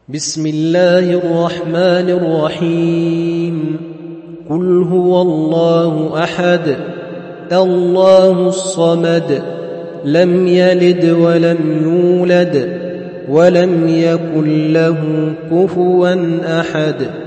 بسم الله الرحمن الرحيم قل هو الله أحد الله الصمد لم يلد ولم يولد ولم يكن له كفوا أحد